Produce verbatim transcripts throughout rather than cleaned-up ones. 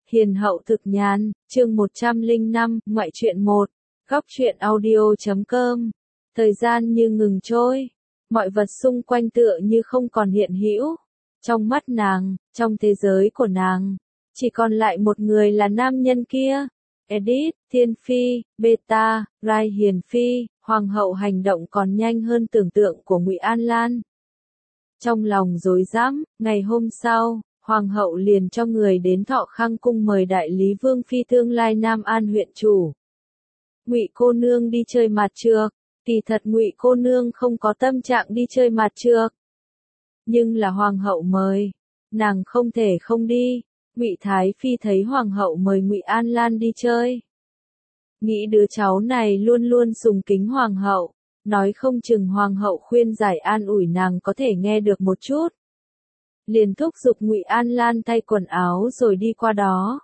Hiền hậu thực nhàn, chương một trăm lẻ năm, ngoại truyện một, góc truyện audio chấm com. Thời gian như ngừng trôi, mọi vật xung quanh tựa như không còn hiện hữu. Trong mắt nàng, trong thế giới của nàng, chỉ còn lại một người là nam nhân kia. Edith, Thiên Phi, Beta, Rai Hiền Phi, Hoàng hậu hành động còn nhanh hơn tưởng tượng của Ngụy An Lan. Trong lòng rối rắm, ngày hôm sau, Hoàng hậu liền cho người đến Thọ Khang cung mời đại lý vương phi tương lai Nam An huyện chủ. Ngụy cô nương đi chơi mặt trược, kỳ thật Ngụy cô nương không có tâm trạng đi chơi mặt trược. Nhưng là Hoàng hậu mời, nàng không thể không đi. Ngụy Thái Phi thấy Hoàng hậu mời Ngụy An Lan đi chơi. Nghĩ đứa cháu này luôn luôn sùng kính Hoàng hậu, nói không chừng Hoàng hậu khuyên giải an ủi nàng có thể nghe được một chút. Liền thúc giục Ngụy An Lan thay quần áo rồi đi qua đó.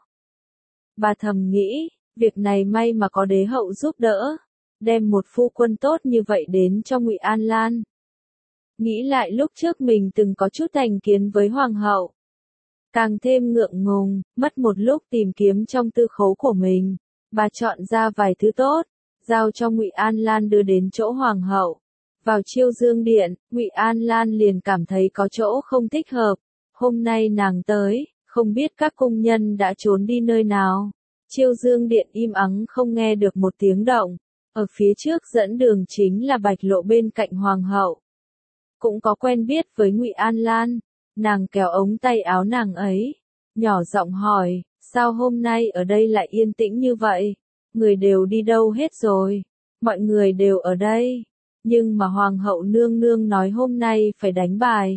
Bà thầm nghĩ, việc này may mà có đế hậu giúp đỡ, đem một phu quân tốt như vậy đến cho Ngụy An Lan. Nghĩ lại lúc trước mình từng có chút thành kiến với Hoàng hậu. Càng thêm ngượng ngùng, mất một lúc tìm kiếm trong tư khố của mình, bà chọn ra vài thứ tốt, giao cho Ngụy An Lan đưa đến chỗ Hoàng hậu. Vào Chiêu Dương Điện, Ngụy An Lan liền cảm thấy có chỗ không thích hợp. Hôm nay nàng tới, không biết các cung nhân đã trốn đi nơi nào. Chiêu Dương Điện im ắng không nghe được một tiếng động. Ở phía trước dẫn đường chính là Bạch Lộ bên cạnh Hoàng hậu. Cũng có quen biết với Ngụy An Lan, nàng kéo ống tay áo nàng ấy, nhỏ giọng hỏi, sao hôm nay ở đây lại yên tĩnh như vậy? Người đều đi đâu hết rồi? Mọi người đều ở đây. Nhưng mà Hoàng hậu nương nương nói hôm nay phải đánh bài,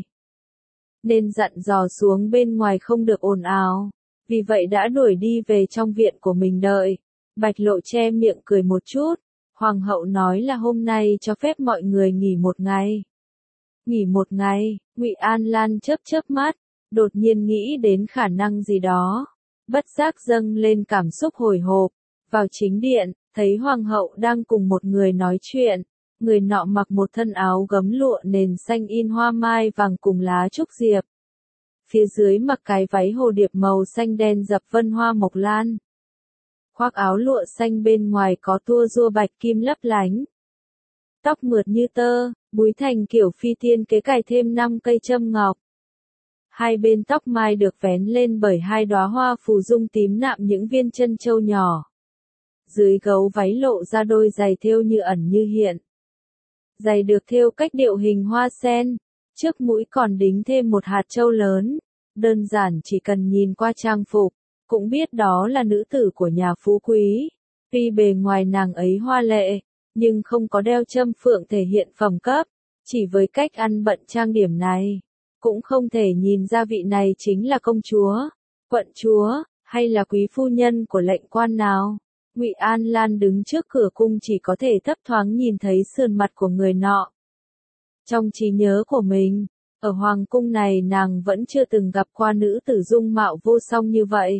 nên dặn dò xuống bên ngoài không được ồn ào, vì vậy đã đuổi đi về trong viện của mình đợi. Bạch Lộ che miệng cười một chút, Hoàng hậu nói là hôm nay cho phép mọi người nghỉ một ngày. Nghỉ một ngày, Ngụy An Lan chớp chớp mắt, đột nhiên nghĩ đến khả năng gì đó, bất giác dâng lên cảm xúc hồi hộp. Vào chính điện, thấy Hoàng hậu đang cùng một người nói chuyện. Người nọ mặc một thân áo gấm lụa nền xanh in hoa mai vàng cùng lá trúc diệp. Phía dưới mặc cái váy hồ điệp màu xanh đen dập vân hoa mộc lan. Khoác áo lụa xanh bên ngoài có tua rua bạch kim lấp lánh. Tóc mượt như tơ, búi thành kiểu phi tiên kế cài thêm năm cây châm ngọc. Hai bên tóc mai được vén lên bởi hai đóa hoa phù dung tím nạm những viên chân châu nhỏ. Dưới gấu váy lộ ra đôi giày thêu như ẩn như hiện. Giày được thêu cách điệu hình hoa sen, trước mũi còn đính thêm một hạt châu lớn. Đơn giản chỉ cần nhìn qua trang phục, cũng biết đó là nữ tử của nhà phú quý. Tuy bề ngoài nàng ấy hoa lệ, nhưng không có đeo châm phượng thể hiện phẩm cấp. Chỉ với cách ăn bận trang điểm này, cũng không thể nhìn ra vị này chính là công chúa, quận chúa, hay là quý phu nhân của lệnh quan nào. Ngụy An Lan đứng trước cửa cung chỉ có thể thấp thoáng nhìn thấy sườn mặt của người nọ. Trong trí nhớ của mình, ở hoàng cung này nàng vẫn chưa từng gặp qua nữ tử dung mạo vô song như vậy.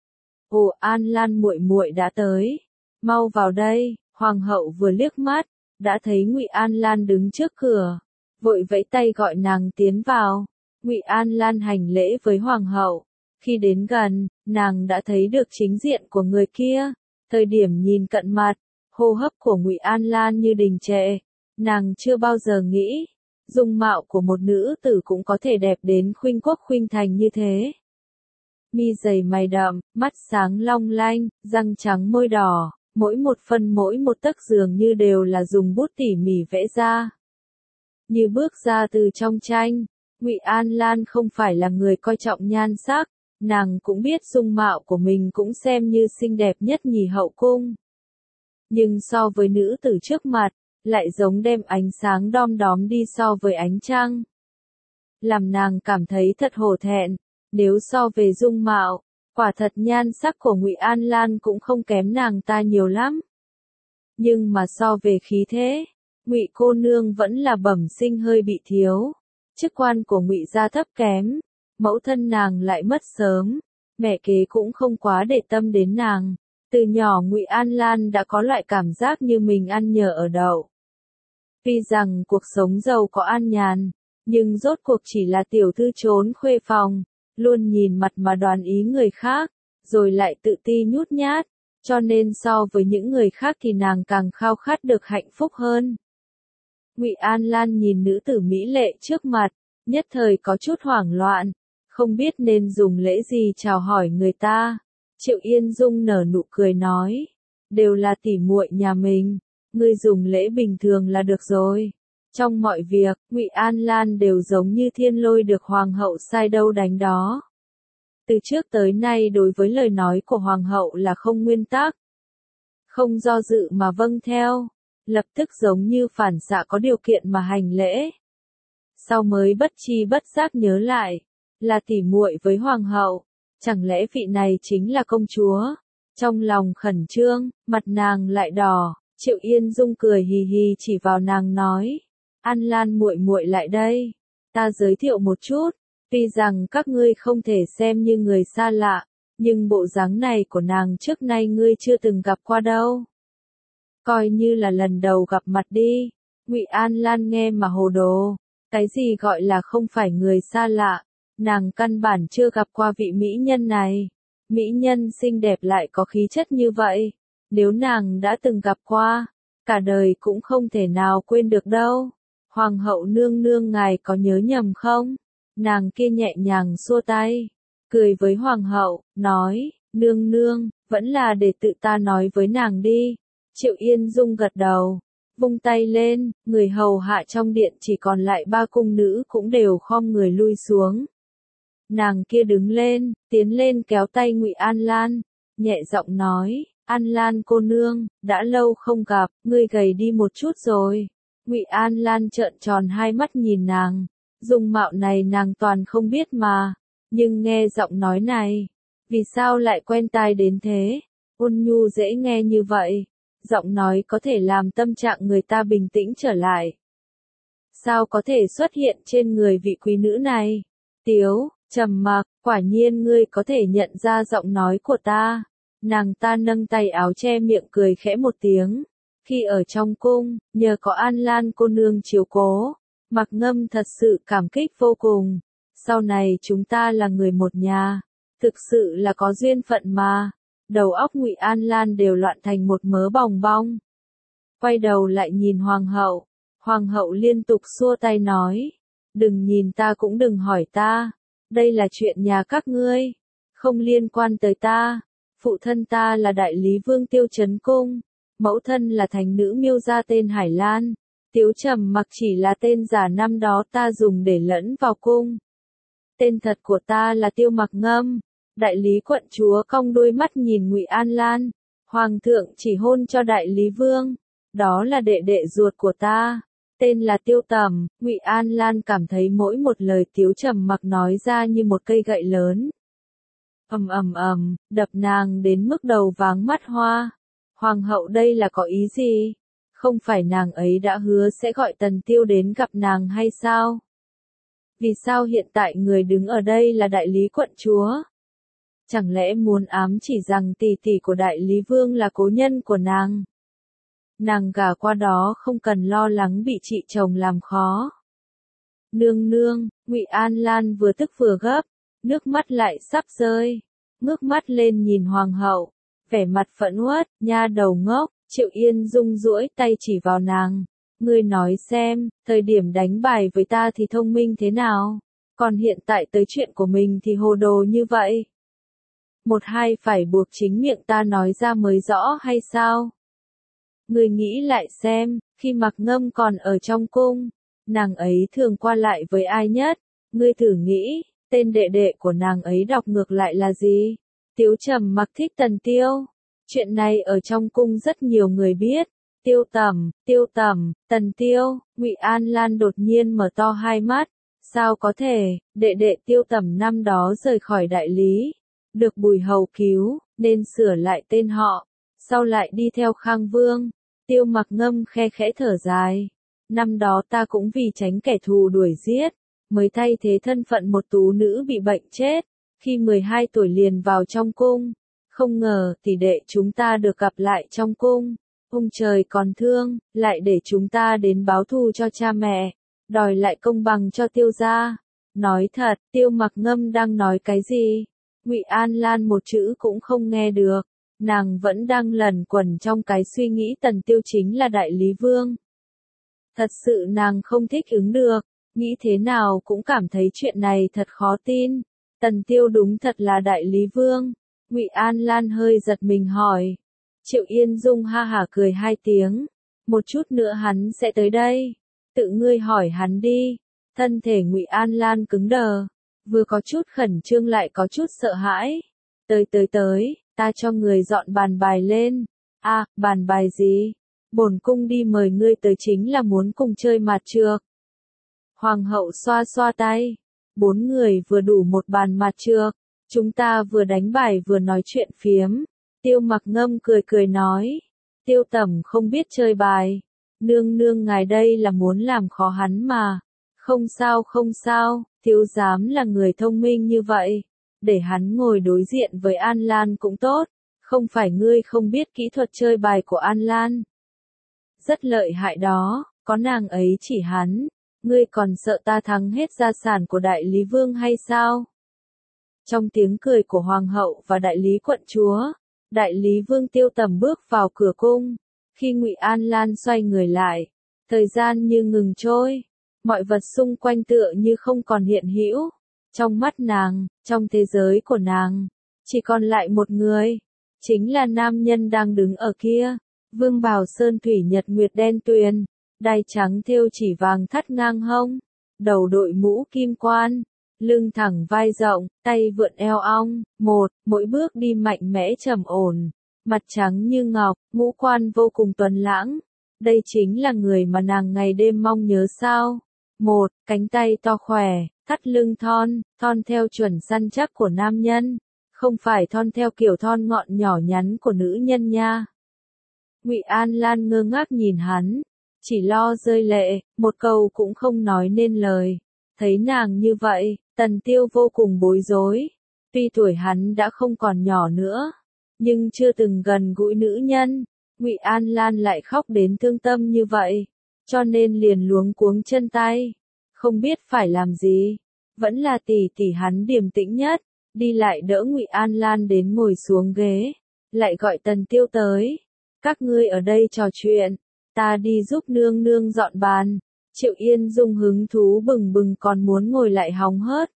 Ồ, An Lan muội muội đã tới, mau vào đây. Hoàng hậu vừa liếc mắt, đã thấy Ngụy An Lan đứng trước cửa, vội vẫy tay gọi nàng tiến vào. Ngụy An Lan hành lễ với hoàng hậu, khi đến gần, nàng đã thấy được chính diện của người kia. Thời điểm nhìn cận mặt, hô hấp của Ngụy An Lan như đình trệ, nàng chưa bao giờ nghĩ, dung mạo của một nữ tử cũng có thể đẹp đến khuynh quốc khuynh thành như thế. Mi dày mày đậm, mắt sáng long lanh, răng trắng môi đỏ, mỗi một phân mỗi một tấc dường như đều là dùng bút tỉ mỉ vẽ ra. Như bước ra từ trong tranh, Ngụy An Lan không phải là người coi trọng nhan sắc. Nàng cũng biết dung mạo của mình cũng xem như xinh đẹp nhất nhì hậu cung. Nhưng so với nữ tử trước mặt, lại giống đem ánh sáng đom đóm đi so với ánh trăng. Làm nàng cảm thấy thật hổ thẹn, nếu so về dung mạo, quả thật nhan sắc của Ngụy An Lan cũng không kém nàng ta nhiều lắm. Nhưng mà so về khí thế, Ngụy cô nương vẫn là bẩm sinh hơi bị thiếu. Chức quan của Ngụy gia thấp kém. Mẫu thân nàng lại mất sớm, mẹ kế cũng không quá để tâm đến nàng. Từ nhỏ Ngụy An Lan đã có loại cảm giác như mình ăn nhờ ở đậu. Tuy rằng cuộc sống giàu có an nhàn, nhưng rốt cuộc chỉ là tiểu thư trốn khuê phòng, luôn nhìn mặt mà đoán ý người khác, rồi lại tự ti nhút nhát, cho nên so với những người khác thì nàng càng khao khát được hạnh phúc hơn. Ngụy An Lan nhìn nữ tử mỹ lệ trước mặt, nhất thời có chút hoảng loạn, không biết nên dùng lễ gì chào hỏi người ta. Triệu Yên Dung nở nụ cười nói, đều là tỉ muội nhà mình, ngươi dùng lễ bình thường là được rồi. Trong mọi việc, Ngụy An Lan đều giống như thiên lôi được hoàng hậu sai đâu đánh đó. Từ trước tới nay đối với lời nói của hoàng hậu là không nguyên tắc, không do dự mà vâng theo, lập tức giống như phản xạ có điều kiện mà hành lễ. Sau mới bất chi bất giác nhớ lại, là tỉ muội với hoàng hậu, chẳng lẽ vị này chính là công chúa? Trong lòng khẩn trương, mặt nàng lại đỏ, Triệu Yên Dung cười hì hì chỉ vào nàng nói, An Lan muội muội lại đây, ta giới thiệu một chút, tuy rằng các ngươi không thể xem như người xa lạ, nhưng bộ dáng này của nàng trước nay ngươi chưa từng gặp qua đâu. Coi như là lần đầu gặp mặt đi. Ngụy An Lan nghe mà hồ đồ, cái gì gọi là không phải người xa lạ, nàng căn bản chưa gặp qua vị mỹ nhân này. Mỹ nhân xinh đẹp lại có khí chất như vậy, nếu nàng đã từng gặp qua, cả đời cũng không thể nào quên được đâu. Hoàng hậu nương nương ngài có nhớ nhầm không? Nàng kia nhẹ nhàng xua tay, cười với hoàng hậu, nói, nương nương, vẫn là để tự ta nói với nàng đi. Triệu Yên Dung gật đầu, vung tay lên, người hầu hạ trong điện chỉ còn lại ba cung nữ cũng đều khom người lui xuống. Nàng kia đứng lên, tiến lên kéo tay Ngụy An Lan, nhẹ giọng nói, An Lan cô nương, đã lâu không gặp, ngươi gầy đi một chút rồi. Ngụy An Lan trợn tròn hai mắt nhìn nàng, dung mạo này nàng toàn không biết mà, nhưng nghe giọng nói này, vì sao lại quen tai đến thế, ôn nhu dễ nghe như vậy, giọng nói có thể làm tâm trạng người ta bình tĩnh trở lại. Sao có thể xuất hiện trên người vị quý nữ này? Tiếu, trầm mặc, quả nhiên ngươi có thể nhận ra giọng nói của ta. Nàng ta nâng tay áo che miệng cười khẽ một tiếng. Khi ở trong cung, nhờ có An Lan cô nương chiếu cố, Mặc Ngâm thật sự cảm kích vô cùng. Sau này chúng ta là người một nhà, thực sự là có duyên phận mà. Đầu óc Ngụy An Lan đều loạn thành một mớ bòng bong. Quay đầu lại nhìn hoàng hậu, hoàng hậu liên tục xua tay nói, đừng nhìn ta cũng đừng hỏi ta, đây là chuyện nhà các ngươi, không liên quan tới ta. Phụ thân ta là đại lý vương Tiêu Chấn Cung, mẫu thân là thành nữ Miêu gia tên Hải Lan, Tiếu Trầm Mặc chỉ là tên giả năm đó ta dùng để lẫn vào cung. Tên thật của ta là Tiêu Mặc Ngâm. Đại lý quận chúa cong đôi mắt nhìn Ngụy An Lan, hoàng thượng chỉ hôn cho đại lý vương, đó là đệ đệ ruột của ta, tên là Tiêu Tầm. Ngụy An Lan cảm thấy mỗi một lời Tiếu Trầm Mặc nói ra như một cây gậy lớn, ầm ầm ầm, đập nàng đến mức đầu váng mắt hoa. Hoàng hậu đây là có ý gì? Không phải nàng ấy đã hứa sẽ gọi Tần Tiêu đến gặp nàng hay sao? Vì sao hiện tại người đứng ở đây là đại lý quận chúa? Chẳng lẽ muốn ám chỉ rằng tỷ tỷ của đại lý vương là cố nhân của nàng? Nàng gả qua đó không cần lo lắng bị chị chồng làm khó. Nương nương, Ngụy An Lan vừa tức vừa gấp, nước mắt lại sắp rơi, ngước mắt lên nhìn hoàng hậu, vẻ mặt phẫn uất, nha đầu ngốc. Triệu Yên Dung duỗi tay chỉ vào nàng, ngươi nói xem, thời điểm đánh bài với ta thì thông minh thế nào, còn hiện tại tới chuyện của mình thì hồ đồ như vậy. Một hai phải buộc chính miệng ta nói ra mới rõ hay sao? Ngươi nghĩ lại xem, khi Mặc Ngâm còn ở trong cung, nàng ấy thường qua lại với ai nhất? Ngươi thử nghĩ, tên đệ đệ của nàng ấy đọc ngược lại là gì? Tiếu Trầm Mặc thích Tần Tiêu. Chuyện này ở trong cung rất nhiều người biết. Tiêu Tầm, Tiêu Tầm, Tần Tiêu. Ngụy An Lan đột nhiên mở to hai mắt. Sao có thể, đệ đệ Tiêu Tầm năm đó rời khỏi đại lý, được Bùi Hầu cứu, nên sửa lại tên họ, sau lại đi theo Khang Vương. Tiêu Mặc Ngâm khe khẽ thở dài. Năm đó ta cũng vì tránh kẻ thù đuổi giết, mới thay thế thân phận một tú nữ bị bệnh chết, khi mười hai tuổi liền vào trong cung. Không ngờ, tỷ đệ chúng ta được gặp lại trong cung. Ông trời còn thương, lại để chúng ta đến báo thù cho cha mẹ, đòi lại công bằng cho Tiêu gia. Nói thật, Tiêu Mặc Ngâm đang nói cái gì? Ngụy An Lan một chữ cũng không nghe được, nàng vẫn đang lẩn quẩn trong cái suy nghĩ Tần Tiêu chính là đại lý vương. Thật sự nàng không thích ứng được, nghĩ thế nào cũng cảm thấy chuyện này thật khó tin. Tần Tiêu đúng thật là đại lý vương. Ngụy An Lan hơi giật mình hỏi. Triệu Yên Dung ha hả cười hai tiếng. Một chút nữa hắn sẽ tới đây. Tự ngươi hỏi hắn đi. Thân thể Ngụy An Lan cứng đờ. Vừa có chút khẩn trương lại có chút sợ hãi. Tới tới tới, ta cho người dọn bàn bài lên. À, bàn bài gì? Bổn cung đi mời ngươi tới chính là muốn cùng chơi mặt trược. Hoàng hậu xoa xoa tay. Bốn người vừa đủ một bàn mặt trược. Chúng ta vừa đánh bài vừa nói chuyện phiếm. Tiêu Mặc Ngâm cười cười nói. Tiêu Tẩm không biết chơi bài. Nương nương ngài đây là muốn làm khó hắn mà. Không sao không sao, thiếu giám là người thông minh như vậy. Để hắn ngồi đối diện với An Lan cũng tốt. Không phải ngươi không biết kỹ thuật chơi bài của An Lan. Rất lợi hại đó, có nàng ấy chỉ hắn. Ngươi còn sợ ta thắng hết gia sản của đại lý vương hay sao? Trong tiếng cười của hoàng hậu và đại lý quận chúa, đại lý vương Tiêu Tầm bước vào cửa cung. Khi Ngụy An Lan xoay người lại, thời gian như ngừng trôi, mọi vật xung quanh tựa như không còn hiện hữu. Trong mắt nàng, trong thế giới của nàng, chỉ còn lại một người, chính là nam nhân đang đứng ở kia. Vương bào sơn thủy nhật nguyệt đen tuyền, đai trắng thêu chỉ vàng thắt ngang hông, đầu đội mũ kim quan, lưng thẳng vai rộng, tay vượn eo ong, một, mỗi bước đi mạnh mẽ trầm ổn, mặt trắng như ngọc, ngũ quan vô cùng tuấn lãng. Đây chính là người mà nàng ngày đêm mong nhớ sao? Một, cánh tay to khỏe, thắt lưng thon, thon theo chuẩn săn chắc của nam nhân, không phải thon theo kiểu thon ngọn nhỏ nhắn của nữ nhân nha. Ngụy An Lan ngơ ngác nhìn hắn, chỉ lo rơi lệ, một câu cũng không nói nên lời. Thấy nàng như vậy, Tần Tiêu vô cùng bối rối. Tuy tuổi hắn đã không còn nhỏ nữa, nhưng chưa từng gần gũi nữ nhân, Ngụy An Lan lại khóc đến thương tâm như vậy, cho nên liền luống cuống chân tay, không biết phải làm gì. Vẫn là tỷ tỷ hắn điềm tĩnh nhất, đi lại đỡ Ngụy An Lan đến ngồi xuống ghế, lại gọi Tần Tiêu tới. Các ngươi ở đây trò chuyện, ta đi giúp nương nương dọn bàn. Triệu Yên Dung hứng thú bừng bừng còn muốn ngồi lại hóng hớt.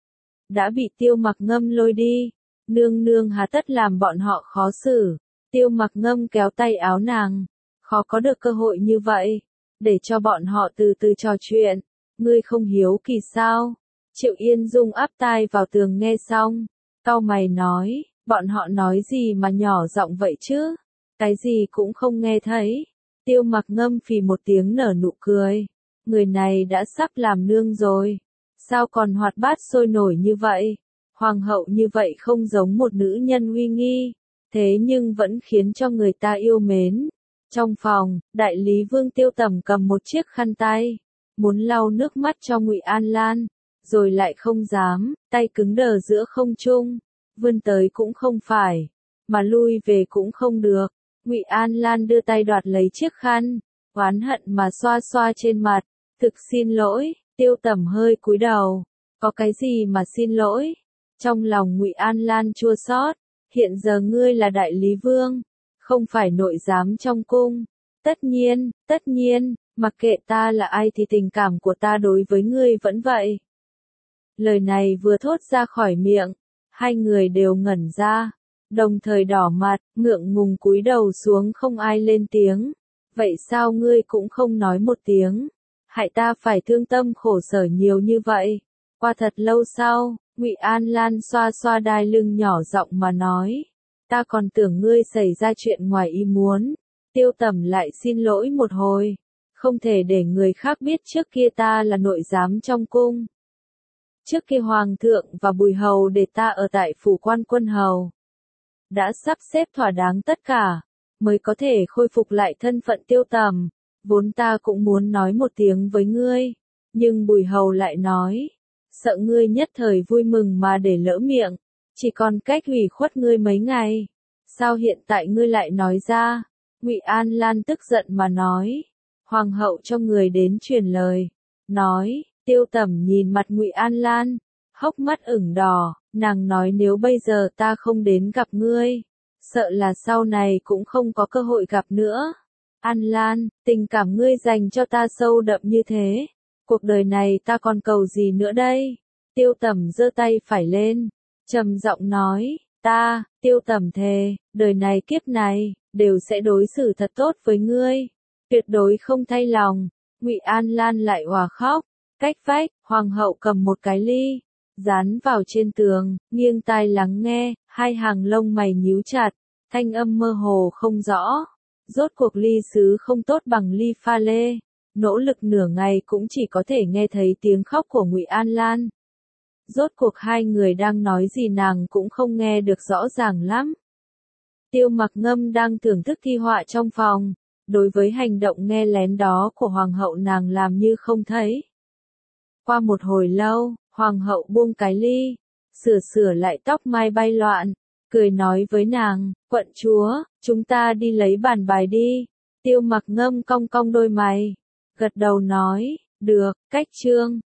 Đã bị Tiêu Mặc Ngâm lôi đi, nương nương hà tất làm bọn họ khó xử. Tiêu Mặc Ngâm kéo tay áo nàng, khó có được cơ hội như vậy, để cho bọn họ từ từ trò chuyện. Ngươi không hiếu kỳ sao? Triệu Yên Dung áp tai vào tường nghe xong, cau mày nói, bọn họ nói gì mà nhỏ giọng vậy chứ? Cái gì cũng không nghe thấy. Tiêu Mặc Ngâm phì một tiếng nở nụ cười. Người này đã sắp làm nương rồi. Sao còn hoạt bát sôi nổi như vậy? Hoàng hậu như vậy không giống một nữ nhân uy nghi, thế nhưng vẫn khiến cho người ta yêu mến. Trong phòng, đại lý vương Tiêu Tầm cầm một chiếc khăn tay, muốn lau nước mắt cho Ngụy An Lan, rồi lại không dám, tay cứng đờ giữa không trung, vươn tới cũng không phải, mà lui về cũng không được. Ngụy An Lan đưa tay đoạt lấy chiếc khăn, oán hận mà xoa xoa trên mặt. Thực xin lỗi, Tiêu Tầm hơi cúi đầu. Có cái gì mà xin lỗi? Trong lòng Ngụy An Lan chua xót. Hiện giờ ngươi là đại lý vương, không phải nội giám trong cung. Tất nhiên, tất nhiên, mặc kệ ta là ai thì tình cảm của ta đối với ngươi vẫn vậy. Lời này vừa thốt ra khỏi miệng, hai người đều ngẩn ra, đồng thời đỏ mặt, ngượng ngùng cúi đầu xuống không ai lên tiếng. Vậy sao ngươi cũng không nói một tiếng? Hại ta phải thương tâm khổ sở nhiều như vậy. Qua thật lâu sau, Ngụy An Lan xoa xoa đai lưng nhỏ giọng mà nói. Ta còn tưởng ngươi xảy ra chuyện ngoài ý muốn. Tiêu Tầm lại xin lỗi một hồi. Không thể để người khác biết trước kia ta là nội giám trong cung. Trước kia Hoàng thượng và Bùi Hầu để ta ở tại phủ quan quân hầu. Đã sắp xếp thỏa đáng tất cả, mới có thể khôi phục lại thân phận Tiêu Tầm. Vốn ta cũng muốn nói một tiếng với ngươi, nhưng Bùi Hầu lại nói, sợ ngươi nhất thời vui mừng mà để lỡ miệng, chỉ còn cách ủy khuất ngươi mấy ngày. Sao hiện tại ngươi lại nói ra? Ngụy An Lan tức giận mà nói. Hoàng hậu cho người đến truyền lời, nói. Tiêu Tầm nhìn mặt Ngụy An Lan, hốc mắt ửng đỏ, Nàng nói nếu bây giờ ta không đến gặp ngươi, sợ là sau này cũng không có cơ hội gặp nữa. An Lan, tình cảm ngươi dành cho ta sâu đậm như thế, cuộc đời này ta còn cầu gì nữa đây? Tiêu Tẩm giơ tay phải lên, trầm giọng nói, ta, Tiêu Tẩm thề, đời này kiếp này, đều sẽ đối xử thật tốt với ngươi, tuyệt đối không thay lòng. Ngụy An Lan lại òa khóc, cách vách, hoàng hậu cầm một cái ly, dán vào trên tường, nghiêng tai lắng nghe, hai hàng lông mày nhíu chặt, thanh âm mơ hồ không rõ. Rốt cuộc ly sứ không tốt bằng ly pha lê, nỗ lực nửa ngày cũng chỉ có thể nghe thấy tiếng khóc của Ngụy An Lan. Rốt cuộc hai người đang nói gì nàng cũng không nghe được rõ ràng lắm. Tiêu Mặc Ngâm đang thưởng thức thi họa trong phòng, đối với hành động nghe lén đó của hoàng hậu nàng làm như không thấy. Qua một hồi lâu, hoàng hậu buông cái ly, sửa sửa lại tóc mai bay loạn, cười nói với nàng, quận chúa, chúng ta đi lấy bàn bài đi. Tiêu Mặc Ngâm cong cong đôi mày, gật đầu nói, được, cách chương.